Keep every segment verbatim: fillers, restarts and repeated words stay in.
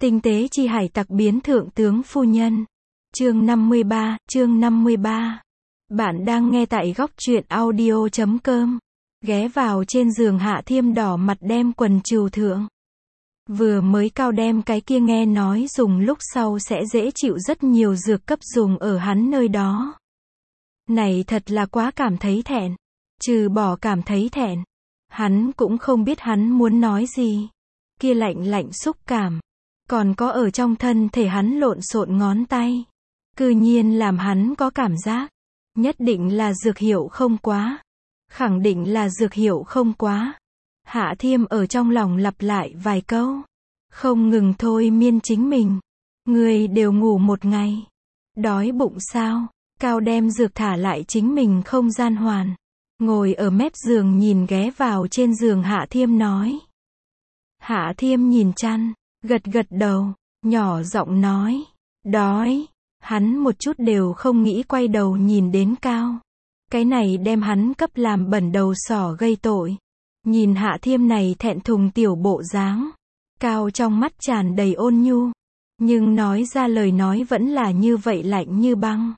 Tinh tế chi hải tặc biến thượng tướng phu nhân. Chương năm mươi ba, chương năm mươi ba. Bạn đang nghe tại góc truyện audio chấm com. Ghé vào trên giường Hạ Thiêm đỏ mặt đem quần trùu thượng. Vừa mới cao đem cái kia nghe nói dùng lúc sau sẽ dễ chịu rất nhiều dược cấp dùng ở hắn nơi đó. Này thật là quá cảm thấy thẹn. Trừ bỏ cảm thấy thẹn. Hắn cũng không biết hắn muốn nói gì. Kia lạnh lạnh xúc cảm. Còn có ở trong thân thể hắn lộn xộn ngón tay. Cư nhiên làm hắn có cảm giác. Nhất định là dược hiệu không quá. Khẳng định là dược hiệu không quá. Hạ Thiêm ở trong lòng lặp lại vài câu. Không ngừng thôi miên chính mình. Người đều ngủ một ngày. Đói bụng sao? Cao đem dược thả lại chính mình không gian hoàn. Ngồi ở mép giường nhìn ghé vào trên giường Hạ Thiêm nói. Hạ Thiêm nhìn chăn. Gật gật đầu. Nhỏ giọng nói. Đói. Hắn một chút đều không nghĩ quay đầu nhìn đến Cao. Cái này đem hắn cấp làm bẩn đầu sỏ gây tội. Nhìn Hạ Thiêm này thẹn thùng tiểu bộ dáng. Cao trong mắt tràn đầy ôn nhu. Nhưng nói ra lời nói vẫn là như vậy lạnh như băng.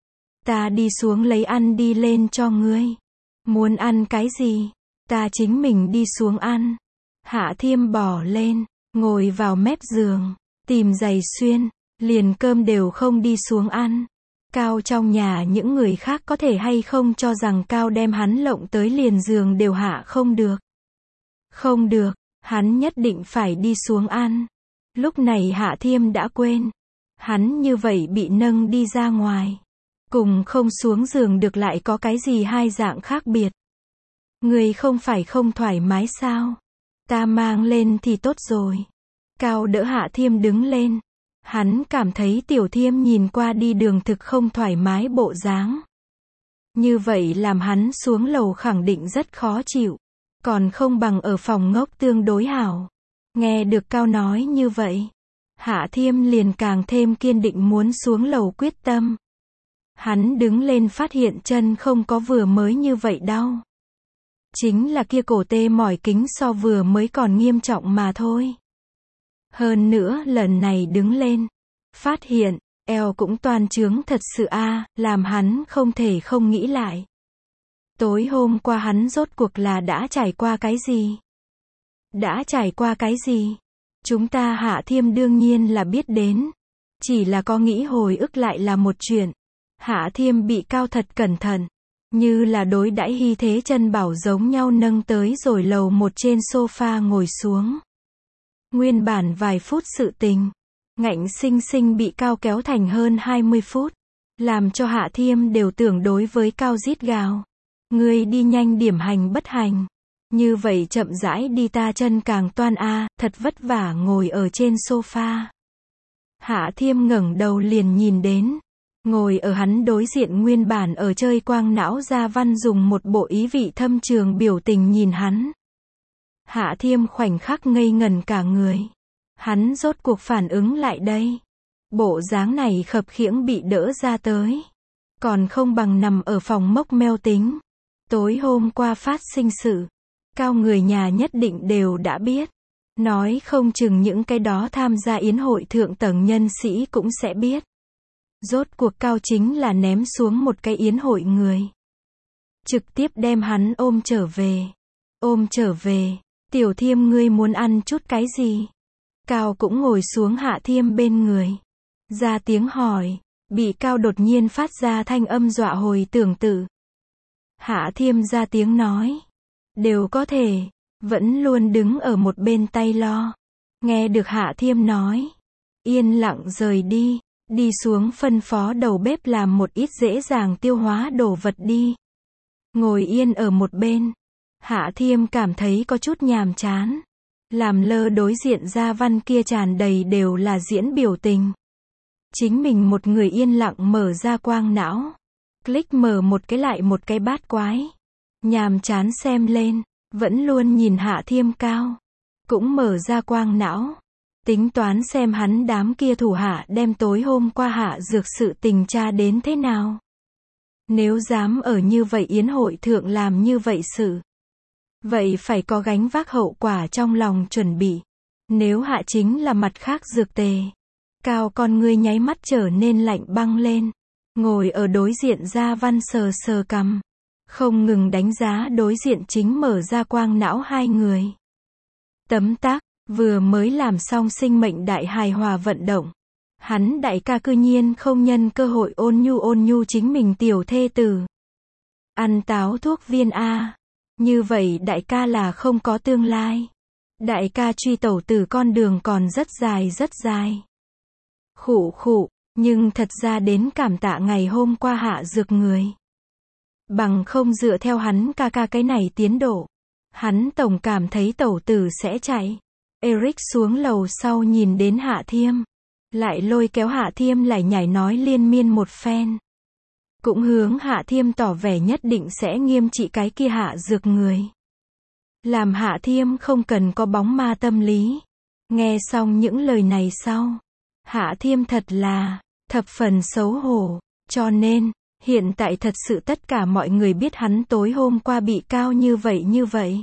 Ta đi xuống lấy ăn đi lên cho ngươi. Muốn ăn cái gì? Ta chính mình đi xuống ăn. Hạ Thiêm bỏ lên, ngồi vào mép giường, tìm giày xuyên, liền cơm đều không đi xuống ăn. Cao trong nhà những người khác có thể hay không cho rằng Cao đem hắn lộng tới liền giường đều hạ không được. Không được, hắn nhất định phải đi xuống ăn. Lúc này Hạ Thiêm đã quên. Hắn như vậy bị nâng đi ra ngoài. Cùng không xuống giường được lại có cái gì hai dạng khác biệt. Người không phải không thoải mái sao? Ta mang lên thì tốt rồi. Cao đỡ Hạ Thiêm đứng lên. Hắn cảm thấy Tiểu Thiêm nhìn qua đi đường thực không thoải mái bộ dáng. Như vậy làm hắn xuống lầu khẳng định rất khó chịu. Còn không bằng ở phòng ngốc tương đối hảo. Nghe được Cao nói như vậy. Hạ Thiêm liền càng thêm kiên định muốn xuống lầu quyết tâm. Hắn đứng lên phát hiện chân không có vừa mới như vậy đau. Chính là kia cổ tê mỏi kính so vừa mới còn nghiêm trọng mà thôi. Hơn nữa lần này đứng lên. Phát hiện, eo cũng toan trướng thật sự a à, làm hắn không thể không nghĩ lại. Tối hôm qua hắn rốt cuộc là đã trải qua cái gì? Đã trải qua cái gì? Chúng ta Hạ Thiêm đương nhiên là biết đến. Chỉ là có nghĩ hồi ức lại là một chuyện. Hạ Thiêm bị Cao thật cẩn thận. Như là đối đãi hy thế chân bảo giống nhau nâng tới rồi lầu một trên sofa ngồi xuống. Nguyên bản vài phút sự tình. Ngạnh sinh sinh bị Cao kéo thành hơn hai mươi phút. Làm cho Hạ Thiêm đều tưởng đối với Cao rít gào. Ngươi đi nhanh điểm hành bất hành. Như vậy chậm rãi đi ta chân càng toan a à, thật vất vả ngồi ở trên sofa. Hạ Thiêm ngẩng đầu liền nhìn đến. Ngồi ở hắn đối diện nguyên bản ở chơi quang não Gia Văn dùng một bộ ý vị thâm trường biểu tình nhìn hắn. Hạ Thiêm khoảnh khắc ngây ngẩn cả người. Hắn rốt cuộc phản ứng lại đây. Bộ dáng này khập khiễng bị đỡ ra tới. Còn không bằng nằm ở phòng mốc meo tính. Tối hôm qua phát sinh sự. Cao người nhà nhất định đều đã biết. Nói không chừng những cái đó tham gia yến hội thượng tầng nhân sĩ cũng sẽ biết. Rốt cuộc Cao chính là ném xuống một cái yến hội người. Trực tiếp đem hắn ôm trở về. Ôm trở về. Tiểu Thiêm ngươi muốn ăn chút cái gì? Cao cũng ngồi xuống Hạ Thiêm bên người. Ra tiếng hỏi. Bị Cao đột nhiên phát ra thanh âm dọa hồi tưởng tự. Hạ Thiêm ra tiếng nói. Đều có thể. Vẫn luôn đứng ở một bên tay lo. Nghe được Hạ Thiêm nói. Yên lặng rời đi. Đi xuống phân phó đầu bếp làm một ít dễ dàng tiêu hóa đồ vật đi. Ngồi yên ở một bên. Hạ Thiêm cảm thấy có chút nhàm chán. Làm lơ đối diện Gia Văn kia tràn đầy đều là diễn biểu tình. Chính mình một người yên lặng mở ra quang não. Click mở một cái lại một cái bát quái. Nhàm chán xem lên. Vẫn luôn nhìn Hạ Thiêm Cao. Cũng mở ra quang não. Tính toán xem hắn đám kia thủ hạ đem tối hôm qua hạ dược sự tình tra đến thế nào. Nếu dám ở như vậy yến hội thượng làm như vậy sự. Vậy phải có gánh vác hậu quả trong lòng chuẩn bị. Nếu hạ chính là mặt khác dược tề. Cao con ngươi nháy mắt trở nên lạnh băng lên. Ngồi ở đối diện Gia Văn sờ sờ cằm. Không ngừng đánh giá đối diện chính mở ra quang não hai người. Tấm tắc, vừa mới làm xong sinh mệnh đại hài hòa vận động. Hắn đại ca cư nhiên không nhân cơ hội ôn nhu ôn nhu chính mình tiểu thê tử. Ăn táo thuốc viên A. Như vậy đại ca là không có tương lai. Đại ca truy tẩu tử con đường còn rất dài rất dài. Khụ khụ, nhưng thật ra đến cảm tạ ngày hôm qua hạ dược người. Bằng không dựa theo hắn ca ca cái này tiến độ. Hắn tổng cảm thấy tẩu tử sẽ chạy. Eric xuống lầu sau nhìn đến Hạ Thiêm. Lại lôi kéo Hạ Thiêm lại nhảy nói liên miên một phen. Cũng hướng Hạ Thiêm tỏ vẻ nhất định sẽ nghiêm trị cái kia hạ dược người. Làm Hạ Thiêm không cần có bóng ma tâm lý. Nghe xong những lời này sau. Hạ Thiêm thật là, thập phần xấu hổ. Cho nên, hiện tại thật sự tất cả mọi người biết hắn tối hôm qua bị cao như vậy như vậy.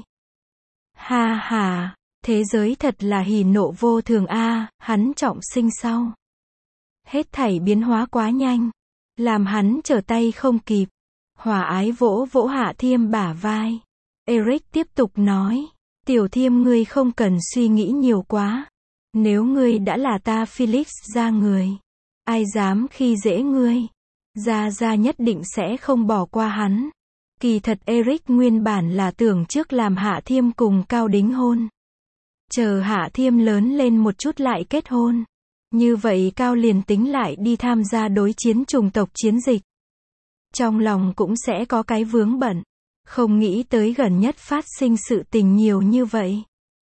Ha ha, thế giới thật là hỉ nộ vô thường a, hắn trọng sinh sau. Hết thảy biến hóa quá nhanh. Làm hắn trở tay không kịp. Hòa ái vỗ vỗ Hạ Thiêm bả vai. Eric tiếp tục nói. Tiểu Thiêm ngươi không cần suy nghĩ nhiều quá. Nếu ngươi đã là ta Felix ra người. Ai dám khi dễ ngươi. Gia Gia nhất định sẽ không bỏ qua hắn. Kỳ thật Eric nguyên bản là tưởng trước làm Hạ Thiêm cùng Cao đính hôn. Chờ Hạ Thiêm lớn lên một chút lại kết hôn. Như vậy Cao liền tính lại đi tham gia đối chiến chủng tộc chiến dịch. Trong lòng cũng sẽ có cái vướng bận. Không nghĩ tới gần nhất phát sinh sự tình nhiều như vậy.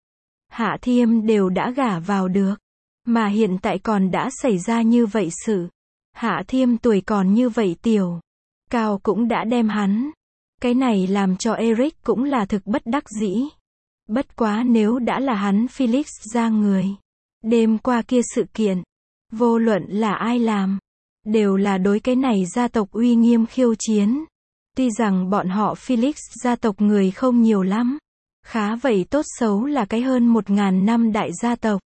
Hạ Thiêm đều đã gả vào được. Mà hiện tại còn đã xảy ra như vậy sự. Hạ Thiêm tuổi còn như vậy tiểu. Cao cũng đã đem hắn. Cái này làm cho Eric cũng là thực bất đắc dĩ. Bất quá nếu đã là hắn Felix ra người. Đêm qua kia sự kiện. Vô luận là ai làm. Đều là đối cái này gia tộc uy nghiêm khiêu chiến. Tuy rằng bọn họ Felix gia tộc người không nhiều lắm. Khá vậy tốt xấu là cái hơn một ngàn năm đại gia tộc.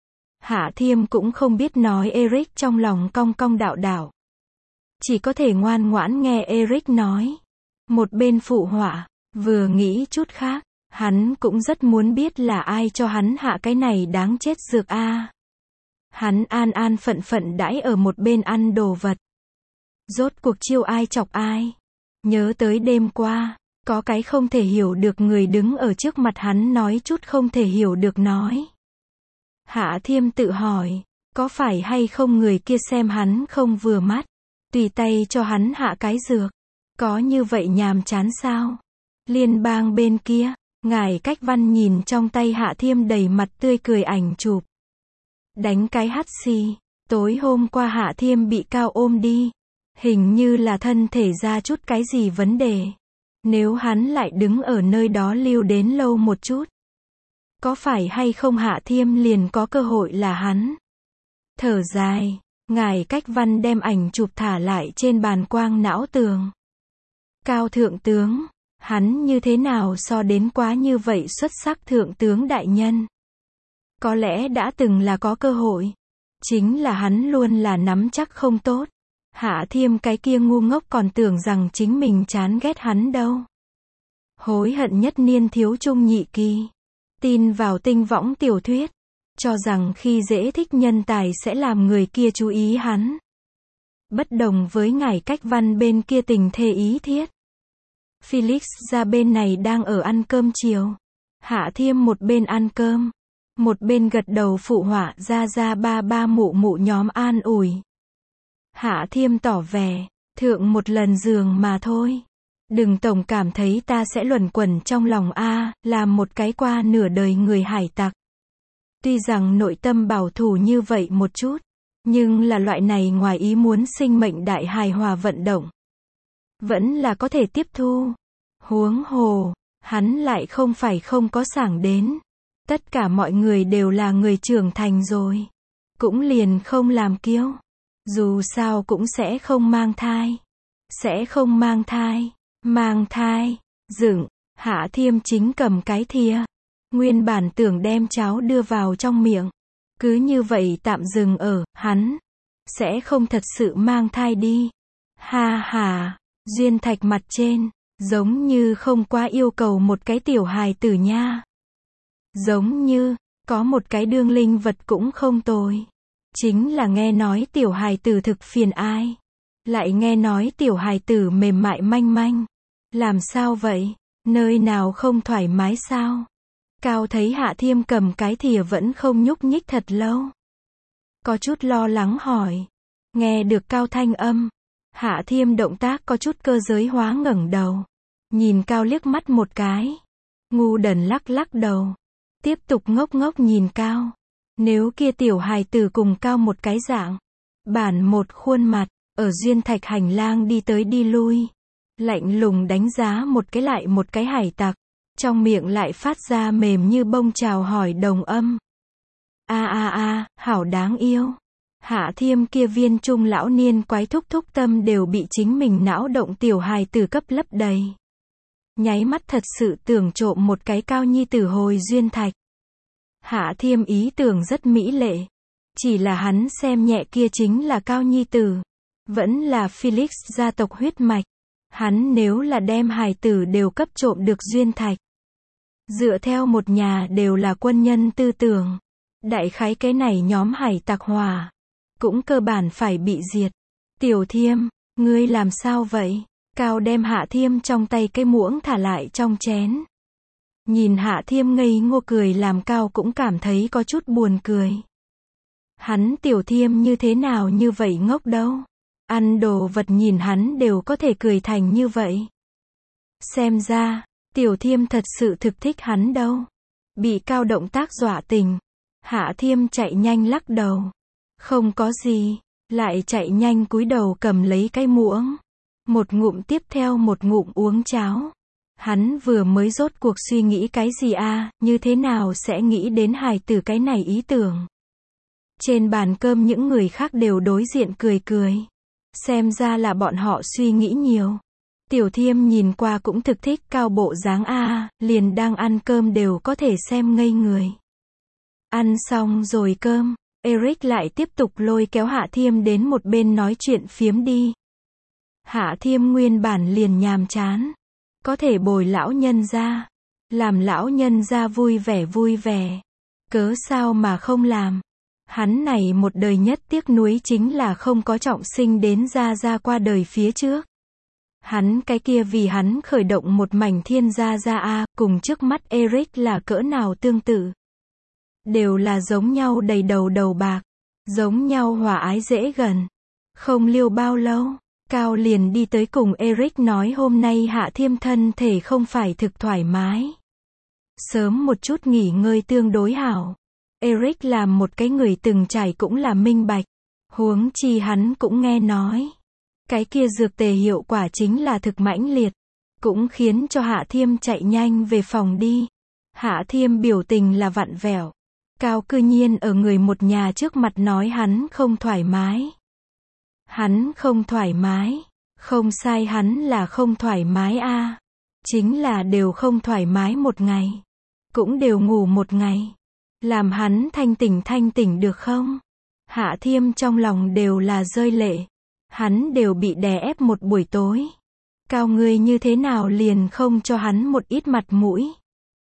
Hạ Thiêm cũng không biết nói Eric trong lòng cong cong đạo đạo. Chỉ có thể ngoan ngoãn nghe Eric nói. Một bên phụ họa, vừa nghĩ chút khác. Hắn cũng rất muốn biết là ai cho hắn hạ cái này đáng chết dược a. Hắn an an phận phận đãi ở một bên ăn đồ vật. Rốt cuộc chiêu ai chọc ai. Nhớ tới đêm qua, có cái không thể hiểu được người đứng ở trước mặt hắn nói chút không thể hiểu được nói. Hạ Thiêm tự hỏi, có phải hay không người kia xem hắn không vừa mắt, tùy tay cho hắn hạ cái dược. Có như vậy nhàm chán sao? Liên bang bên kia, Ngài Cách Văn nhìn trong tay Hạ Thiêm đầy mặt tươi cười ảnh chụp. Đánh cái hắt xì, tối hôm qua Hạ Thiêm bị Cao ôm đi. Hình như là thân thể ra chút cái gì vấn đề. Nếu hắn lại đứng ở nơi đó lưu đến lâu một chút. Có phải hay không Hạ Thiêm liền có cơ hội là hắn. Thở dài, Ngài Cách Văn đem ảnh chụp thả lại trên bàn quang não tường. Cao thượng tướng, hắn như thế nào so đến quá như vậy xuất sắc thượng tướng đại nhân. Có lẽ đã từng là có cơ hội. Chính là hắn luôn là nắm chắc không tốt. Hạ Thiêm cái kia ngu ngốc còn tưởng rằng chính mình chán ghét hắn đâu. Hối hận nhất niên thiếu trung nhị kỳ. Tin vào tinh võng tiểu thuyết. Cho rằng khi dễ thích nhân tài sẽ làm người kia chú ý hắn. Bất đồng với Ngài Cách Văn bên kia tình thê ý thiết. Felix ra bên này đang ở ăn cơm chiều. Hạ Thiêm một bên ăn cơm. Một bên gật đầu phụ họa ra ra ba ba mụ mụ nhóm an ủi. Hạ Thiêm tỏ vẻ, thượng một lần giường mà thôi. Đừng tổng cảm thấy ta sẽ luẩn quẩn trong lòng a, làm một cái qua nửa đời người hải tặc. Tuy rằng nội tâm bảo thủ như vậy một chút, nhưng là loại này ngoài ý muốn sinh mệnh đại hài hòa vận động. Vẫn là có thể tiếp thu. Huống hồ, hắn lại không phải không có sảng đến. Tất cả mọi người đều là người trưởng thành rồi. Cũng liền không làm kiêu. Dù sao cũng sẽ không mang thai. Sẽ không mang thai. Mang thai. Dựng. Hạ Thiêm chính cầm cái thìa. Nguyên bản tưởng đem cháo đưa vào trong miệng. Cứ như vậy tạm dừng ở, hắn sẽ không thật sự mang thai đi. Ha ha, Duyên Thạch mặt trên, giống như không quá yêu cầu một cái tiểu hài tử nha. Giống như, có một cái đương linh vật cũng không tồi. Chính là nghe nói tiểu hài tử thực phiền ai. Lại nghe nói tiểu hài tử mềm mại manh manh. Làm sao vậy? Nơi nào không thoải mái sao? Cao thấy Hạ Thiêm cầm cái thìa vẫn không nhúc nhích thật lâu. Có chút lo lắng hỏi. Nghe được Cao thanh âm. Hạ Thiêm động tác có chút cơ giới hóa ngẩng đầu. Nhìn Cao liếc mắt một cái. Ngu đần lắc lắc đầu. Tiếp tục ngốc ngốc nhìn Cao. Nếu kia tiểu hài tử cùng Cao một cái dạng. Bản một khuôn mặt. Ở Duyên Thạch hành lang đi tới đi lui. Lạnh lùng đánh giá một cái lại một cái hải tặc. Trong miệng lại phát ra mềm như bông chào hỏi đồng âm. A a a, hảo đáng yêu. Hạ Thiêm kia viên trung lão niên quái thúc thúc tâm đều bị chính mình não động tiểu hài tử cấp lấp đầy. Nháy mắt thật sự tưởng trộm một cái Cao nhi tử hồi Duyên Thạch. Hạ Thiêm ý tưởng rất mỹ lệ. Chỉ là hắn xem nhẹ kia chính là Cao nhi tử. Vẫn là Felix gia tộc huyết mạch. Hắn nếu là đem hài tử đều cấp trộm được Duyên Thạch. Dựa theo một nhà đều là quân nhân tư tưởng. Đại khái cái này nhóm hải tặc hòa. Cũng cơ bản phải bị diệt. Tiểu Thiêm, ngươi làm sao vậy? Cao đem Hạ Thiêm trong tay cái muỗng thả lại trong chén. Nhìn Hạ Thiêm ngây ngô cười làm Cao cũng cảm thấy có chút buồn cười. Hắn Tiểu Thiêm như thế nào như vậy ngốc đâu. Ăn đồ vật nhìn hắn đều có thể cười thành như vậy. Xem ra, Tiểu Thiêm thật sự thực thích hắn đâu. Bị Cao động tác dọa tình. Hạ Thiêm chạy nhanh lắc đầu. Không có gì. Lại chạy nhanh cúi đầu cầm lấy cái muỗng. Một ngụm tiếp theo một ngụm uống cháo. Hắn vừa mới rốt cuộc suy nghĩ cái gì a, à, như thế nào sẽ nghĩ đến hài tử cái này ý tưởng. Trên bàn cơm những người khác đều đối diện cười cười. Xem ra là bọn họ suy nghĩ nhiều. Tiểu Thiêm nhìn qua cũng thực thích Cao bộ dáng a, à, liền đang ăn cơm đều có thể xem ngây người. Ăn xong rồi cơm, Eric lại tiếp tục lôi kéo Hạ Thiêm đến một bên nói chuyện phiếm đi. Hạ Thiêm nguyên bản liền nhàm chán. Có thể bồi lão nhân ra. Làm lão nhân ra vui vẻ vui vẻ. Cớ sao mà không làm. Hắn này một đời nhất tiếc nuối chính là không có trọng sinh đến ra ra qua đời phía trước. Hắn cái kia vì hắn khởi động một mảnh thiên gia gia a, cùng trước mắt Eric là cỡ nào tương tự. Đều là giống nhau đầy đầu đầu bạc. Giống nhau hòa ái dễ gần. Không liêu bao lâu, Cao liền đi tới cùng Eric nói hôm nay Hạ Thiêm thân thể không phải thực thoải mái. Sớm một chút nghỉ ngơi tương đối hảo. Eric làm một cái người từng trải cũng là minh bạch. Huống chi hắn cũng nghe nói. Cái kia dược tề hiệu quả chính là thực mãnh liệt. Cũng khiến cho Hạ Thiêm chạy nhanh về phòng đi. Hạ Thiêm biểu tình là vặn vẹo. Cao cư nhiên ở người một nhà trước mặt nói hắn không thoải mái. Hắn không thoải mái. Không sai, hắn là không thoải mái a. À. Chính là đều không thoải mái một ngày. Cũng đều ngủ một ngày. Làm hắn thanh tỉnh thanh tỉnh được không? Hạ Thiêm trong lòng đều là rơi lệ. Hắn đều bị đè ép một buổi tối. Cao ngươi như thế nào liền không cho hắn một ít mặt mũi?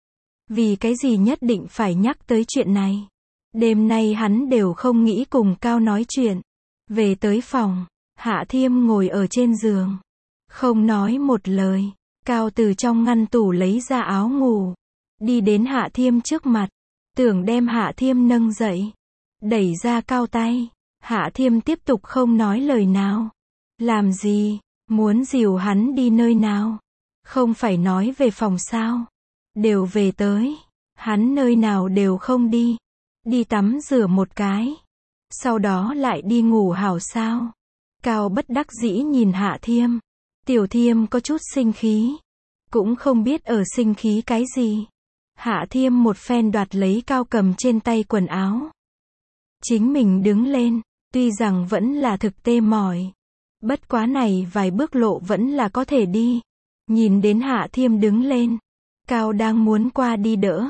Vì cái gì nhất định phải nhắc tới chuyện này? Đêm nay hắn đều không nghĩ cùng Cao nói chuyện. Về tới phòng, Hạ Thiêm ngồi ở trên giường. Không nói một lời. Cao từ trong ngăn tủ lấy ra áo ngủ. Đi đến Hạ Thiêm trước mặt. Tưởng đem Hạ Thiêm nâng dậy. Đẩy ra Cao tay. Hạ Thiêm tiếp tục không nói lời nào. Làm gì? Muốn dìu hắn đi nơi nào? Không phải nói về phòng sao? Đều về tới. Hắn nơi nào đều không đi. Đi tắm rửa một cái. Sau đó lại đi ngủ hảo sao? Cao bất đắc dĩ nhìn Hạ Thiêm. Tiểu Thiêm có chút sinh khí. Cũng không biết ở sinh khí cái gì. Hạ Thiêm một phen đoạt lấy Cao cầm trên tay quần áo. Chính mình đứng lên. Tuy rằng vẫn là thực tê mỏi. Bất quá này vài bước lộ vẫn là có thể đi. Nhìn đến Hạ Thiêm đứng lên. Cao đang muốn qua đi đỡ.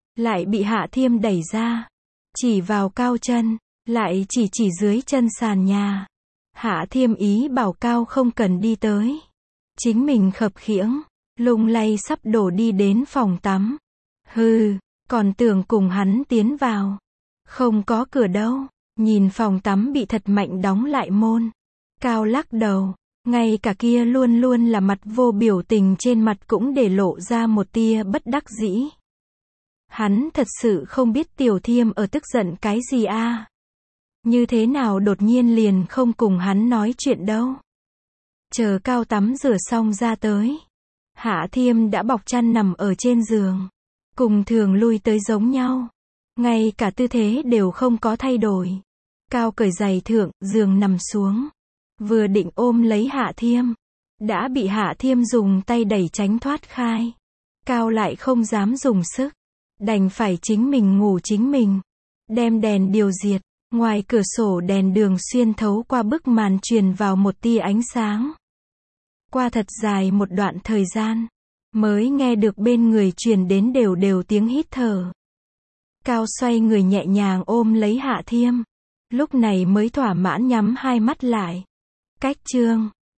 lại bị Hạ Thiêm đẩy ra. Chỉ vào Cao chân, lại chỉ chỉ dưới chân sàn nhà. Hạ Thiêm ý bảo Cao không cần đi tới. Chính mình khập khiễng, lung lay sắp đổ đi đến phòng tắm. Hừ, còn tưởng cùng hắn tiến vào. Không có cửa đâu. Nhìn phòng tắm bị thật mạnh đóng lại môn. Cao lắc đầu, ngay cả kia luôn luôn là mặt vô biểu tình trên mặt cũng để lộ ra một tia bất đắc dĩ. Hắn thật sự không biết Tiểu Thiêm ở tức giận cái gì a. À? Như thế nào đột nhiên liền không cùng hắn nói chuyện đâu. Chờ Cao tắm rửa xong ra tới. Hạ Thiêm đã bọc chăn nằm ở trên giường. Cùng thường lui tới giống nhau. Ngay cả tư thế đều không có thay đổi. Cao cởi giày thượng, giường nằm xuống. Vừa định ôm lấy Hạ Thiêm. Đã bị Hạ Thiêm dùng tay đẩy tránh thoát khai. Cao lại không dám dùng sức. Đành phải chính mình ngủ chính mình. Đem đèn điều diệt. Ngoài cửa sổ đèn đường xuyên thấu qua bức màn truyền vào một tia ánh sáng. Qua thật dài một đoạn thời gian. Mới nghe được bên người truyền đến đều đều tiếng hít thở. Cao xoay người nhẹ nhàng ôm lấy Hạ Thiêm. Lúc này mới thỏa mãn nhắm hai mắt lại. Cách chương